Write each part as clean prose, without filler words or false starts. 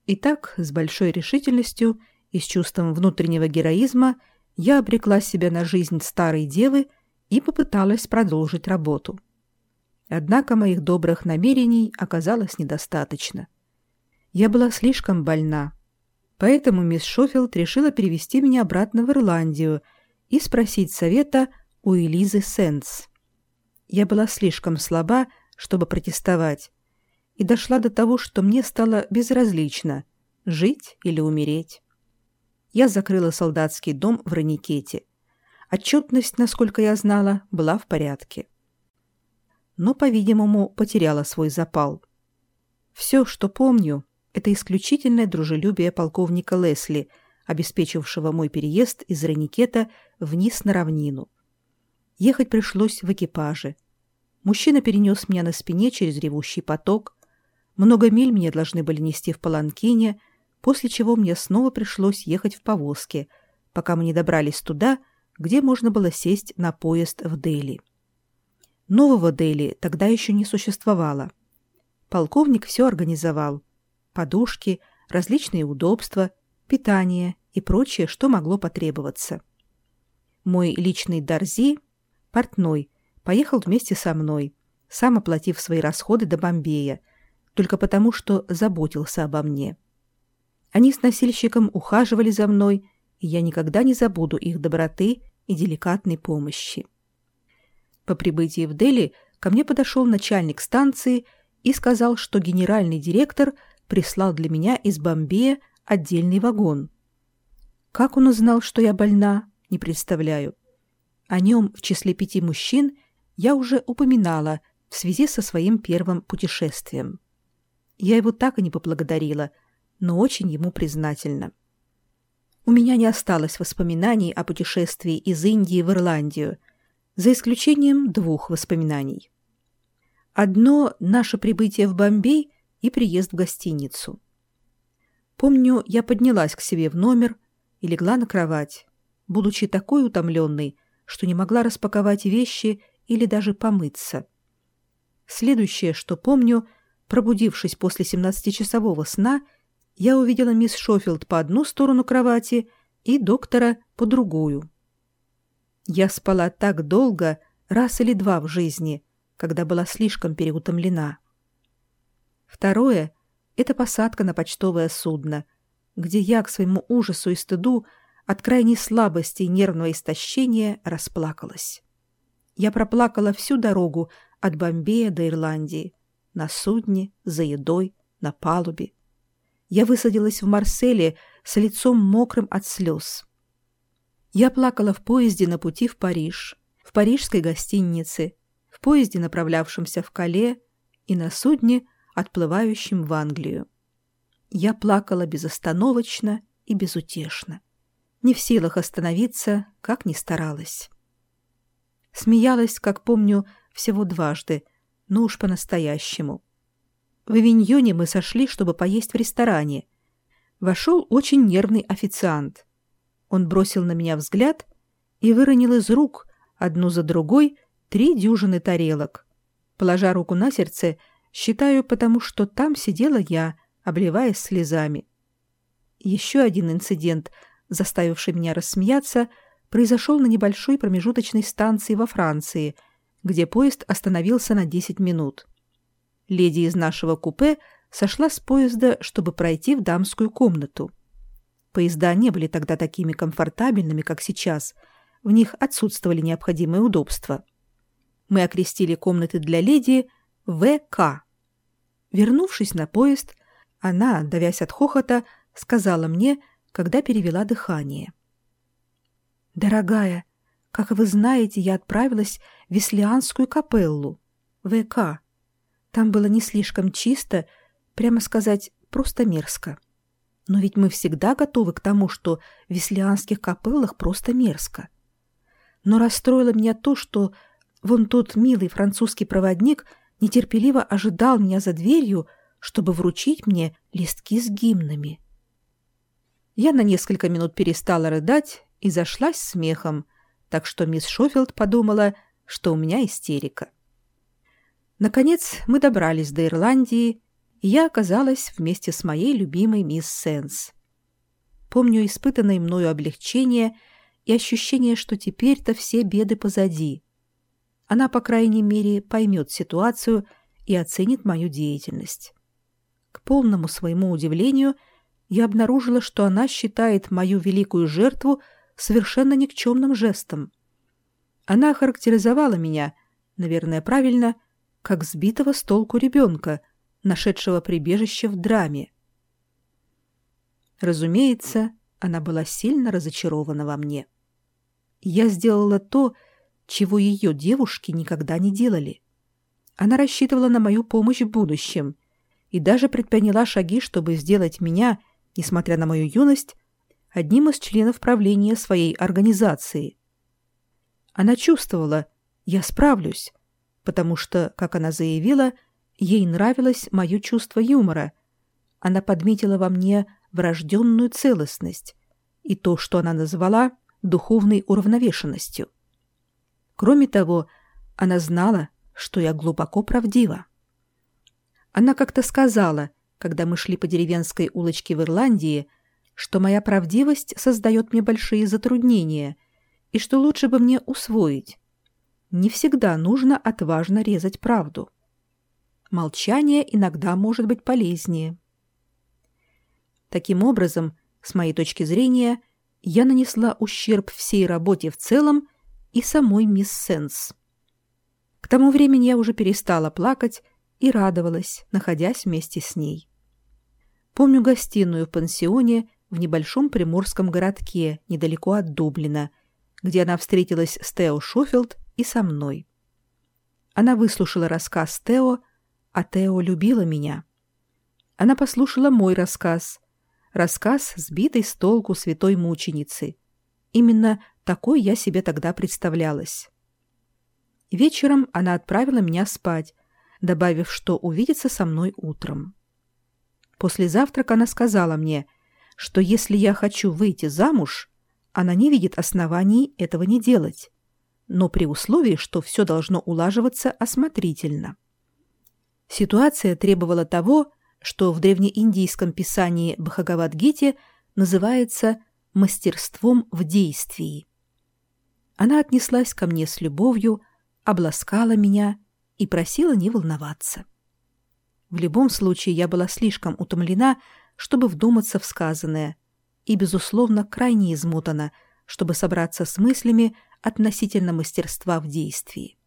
Итак, с большой решительностью и с чувством внутреннего героизма я обрекла себя на жизнь старой девы и попыталась продолжить работу. Однако моих добрых намерений оказалось недостаточно. Я была слишком больна, поэтому мисс Шофилд решила перевести меня обратно в Ирландию и спросить совета у Элизы Сенс. Я была слишком слаба, чтобы протестовать, и дошла до того, что мне стало безразлично, жить или умереть. Я закрыла солдатский дом в Раникете. Отчетность, насколько я знала, была в порядке. Но, по-видимому, потеряла свой запал. Все, что помню, это исключительное дружелюбие полковника Лесли, обеспечившего мой переезд из Раникета вниз на равнину. Ехать пришлось в экипаже. Мужчина перенес меня на спине через ревущий поток. Много миль мне должны были нести в паланкине, после чего мне снова пришлось ехать в повозке, пока мы не добрались туда, где можно было сесть на поезд в Дели. Нового Дели тогда еще не существовало. Полковник все организовал. Подушки, различные удобства, питание и прочее, что могло потребоваться. Мой личный Дарзи, портной, поехал вместе со мной, сам оплатив свои расходы до Бомбея, только потому, что заботился обо мне. Они с носильщиком ухаживали за мной, и я никогда не забуду их доброты и деликатной помощи. По прибытии в Дели ко мне подошел начальник станции и сказал, что генеральный директор прислал для меня из Бомбея отдельный вагон. Как он узнал, что я больна, не представляю. О нем в числе 5 мужчин я уже упоминала в связи со своим первым путешествием. Я его так и не поблагодарила, но очень ему признательна. У меня не осталось воспоминаний о путешествии из Индии в Ирландию, за исключением 2 воспоминаний. Одно — наше прибытие в Бомбей и приезд в гостиницу. Помню, я поднялась к себе в номер и легла на кровать, будучи такой утомленной, что не могла распаковать вещи или даже помыться. Следующее, что помню, пробудившись после 17-часового сна, я увидела мисс Шофилд по одну сторону кровати и доктора по другую. Я спала так долго, раз или 2 в жизни, когда была слишком переутомлена. Второе — это посадка на почтовое судно, где я, к своему ужасу и стыду, от крайней слабости и нервного истощения расплакалась. Я проплакала всю дорогу от Бомбея до Ирландии, на судне, за едой, на палубе. Я высадилась в Марселе с лицом мокрым от слез. Я плакала в поезде на пути в Париж, в парижской гостинице, в поезде, направлявшемся в Кале, и на судне, отплывающем в Англию. Я плакала безостановочно и безутешно, не в силах остановиться, как ни старалась. Смеялась, как помню, всего 2, но уж по-настоящему. В Авиньоне мы сошли, чтобы поесть в ресторане. Вошел очень нервный официант. Он бросил на меня взгляд и выронил из рук одну за другой 3 дюжины тарелок. Положа руку на сердце, считаю, потому что там сидела я, обливаясь слезами. Еще один инцидент, заставивший меня рассмеяться, произошел на небольшой промежуточной станции во Франции, где поезд остановился на 10 минут. Леди из нашего купе сошла с поезда, чтобы пройти в дамскую комнату. Поезда не были тогда такими комфортабельными, как сейчас. В них отсутствовали необходимые удобства. Мы окрестили комнаты для леди ВК. Вернувшись на поезд, она, давясь от хохота, сказала мне, когда перевела дыхание: «Дорогая, как вы знаете, я отправилась в Веслианскую капеллу, ВК. Там было не слишком чисто, прямо сказать, просто мерзко. Но ведь мы всегда готовы к тому, что в Веслианских капеллах просто мерзко. Но расстроило меня то, что вон тот милый французский проводник нетерпеливо ожидал меня за дверью, чтобы вручить мне листки с гимнами». Я на несколько минут перестала рыдать и зашлась смехом, так что мисс Шофилд подумала, что у меня истерика. Наконец мы добрались до Ирландии, и я оказалась вместе с моей любимой мисс Сенс. Помню испытанное мною облегчение и ощущение, что теперь-то все беды позади. Она, по крайней мере, поймет ситуацию и оценит мою деятельность. К полному своему удивлению, я обнаружила, что она считает мою великую жертву совершенно никчемным жестом. Она охарактеризовала меня, наверное, правильно, как сбитого с толку ребенка, нашедшего прибежище в драме. Разумеется, она была сильно разочарована во мне. Я сделала то, чего ее девушки никогда не делали. Она рассчитывала на мою помощь в будущем и даже предприняла шаги, чтобы сделать меня, несмотря на мою юность, одним из членов правления своей организации. Она чувствовала, я справлюсь, потому что, как она заявила, ей нравилось мое чувство юмора. Она подметила во мне врожденную целостность и то, что она назвала духовной уравновешенностью. Кроме того, она знала, что я глубоко правдива. Она как-то сказала, когда мы шли по деревенской улочке в Ирландии, что моя правдивость создает мне большие затруднения и что лучше бы мне усвоить. Не всегда нужно отважно резать правду. Молчание иногда может быть полезнее. Таким образом, с моей точки зрения, я нанесла ущерб всей работе в целом и самой мисс Сенс. К тому времени я уже перестала плакать и радовалась, находясь вместе с ней. Помню гостиную в пансионе в небольшом приморском городке недалеко от Дублина, где она встретилась с Тео Шофилд и со мной. Она выслушала рассказ Тео, а Тео любила меня. Она послушала мой рассказ сбитой с толку святой мученицы. Именно такой я себе тогда представлялась. Вечером она отправила меня спать, добавив, что увидится со мной утром. После завтрака она сказала мне, что если я хочу выйти замуж, она не видит оснований этого не делать, но при условии, что все должно улаживаться осмотрительно. Ситуация требовала того, что в древнеиндийском писании Бхагавад-гите называется «мастерством в действии». Она отнеслась ко мне с любовью, обласкала меня и просила не волноваться. В любом случае я была слишком утомлена, чтобы вдуматься в сказанное, и, безусловно, крайне измотана, чтобы собраться с мыслями относительно мастерства в действии.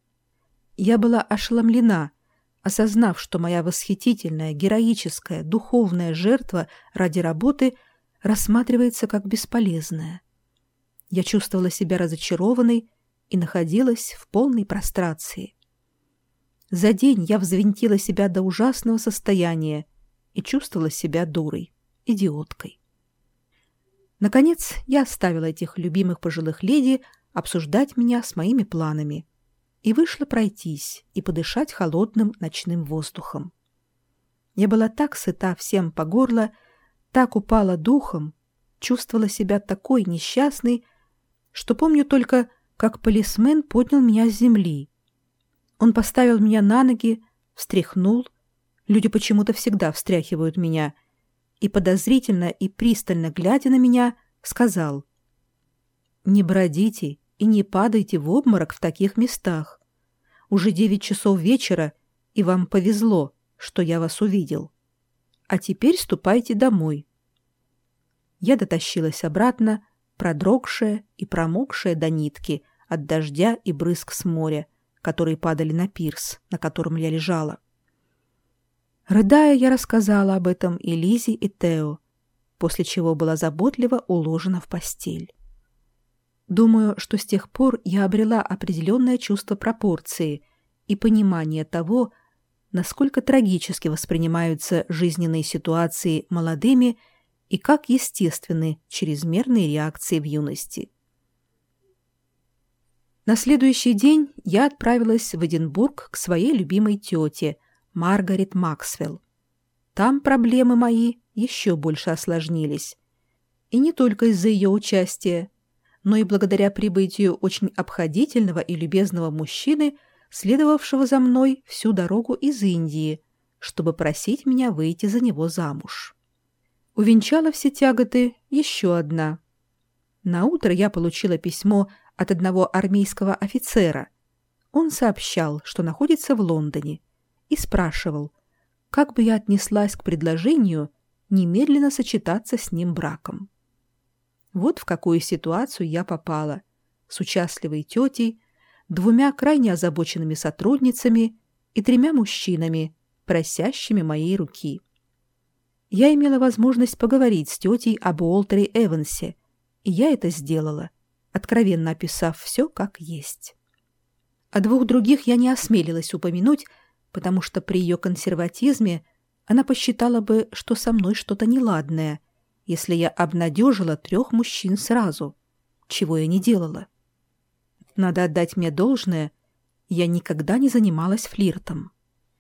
Я была ошеломлена, осознав, что моя восхитительная, героическая, духовная жертва ради работы рассматривается как бесполезная. Я чувствовала себя разочарованной и находилась в полной прострации. За день я взвинтила себя до ужасного состояния и чувствовала себя дурой, идиоткой. Наконец, я оставила этих любимых пожилых леди обсуждать меня с моими планами и вышла пройтись и подышать холодным ночным воздухом. Я была так сыта всем по горло, так упала духом, чувствовала себя такой несчастной, что помню только, как полисмен поднял меня с земли. Он поставил меня на ноги, встряхнул, люди почему-то всегда встряхивают меня, и подозрительно и пристально глядя на меня, сказал: «Не бродите и не падайте в обморок в таких местах. Уже 9 часов вечера, и вам повезло, что я вас увидел. А теперь ступайте домой». Я дотащилась обратно, продрогшая и промокшая до нитки от дождя и брызг с моря, которые падали на пирс, на котором я лежала. Рыдая, я рассказала об этом и Лизе, и Тео, после чего была заботливо уложена в постель. Думаю, что с тех пор я обрела определенное чувство пропорции и понимание того, насколько трагически воспринимаются жизненные ситуации молодыми и как естественны чрезмерные реакции в юности. На следующий день я отправилась в Эдинбург к своей любимой тете, Маргарет Максвелл. Там проблемы мои еще больше осложнились. И не только из-за ее участия, но и благодаря прибытию очень обходительного и любезного мужчины, следовавшего за мной всю дорогу из Индии, чтобы просить меня выйти за него замуж. Увенчала все тяготы еще одна. Наутро я получила письмо от одного армейского офицера. Он сообщал, что находится в Лондоне, и спрашивал, как бы я отнеслась к предложению немедленно сочетаться с ним браком. Вот в какую ситуацию я попала, с участливой тетей, 2 крайне озабоченными сотрудницами и 3 мужчинами, просящими моей руки. Я имела возможность поговорить с тетей об Уолтере Эвансе, и я это сделала, откровенно описав все как есть. О 2 других я не осмелилась упомянуть, потому что при ее консерватизме она посчитала бы, что со мной что-то неладное, если я обнадежила 3 мужчин сразу, чего я не делала. Надо отдать мне должное, я никогда не занималась флиртом.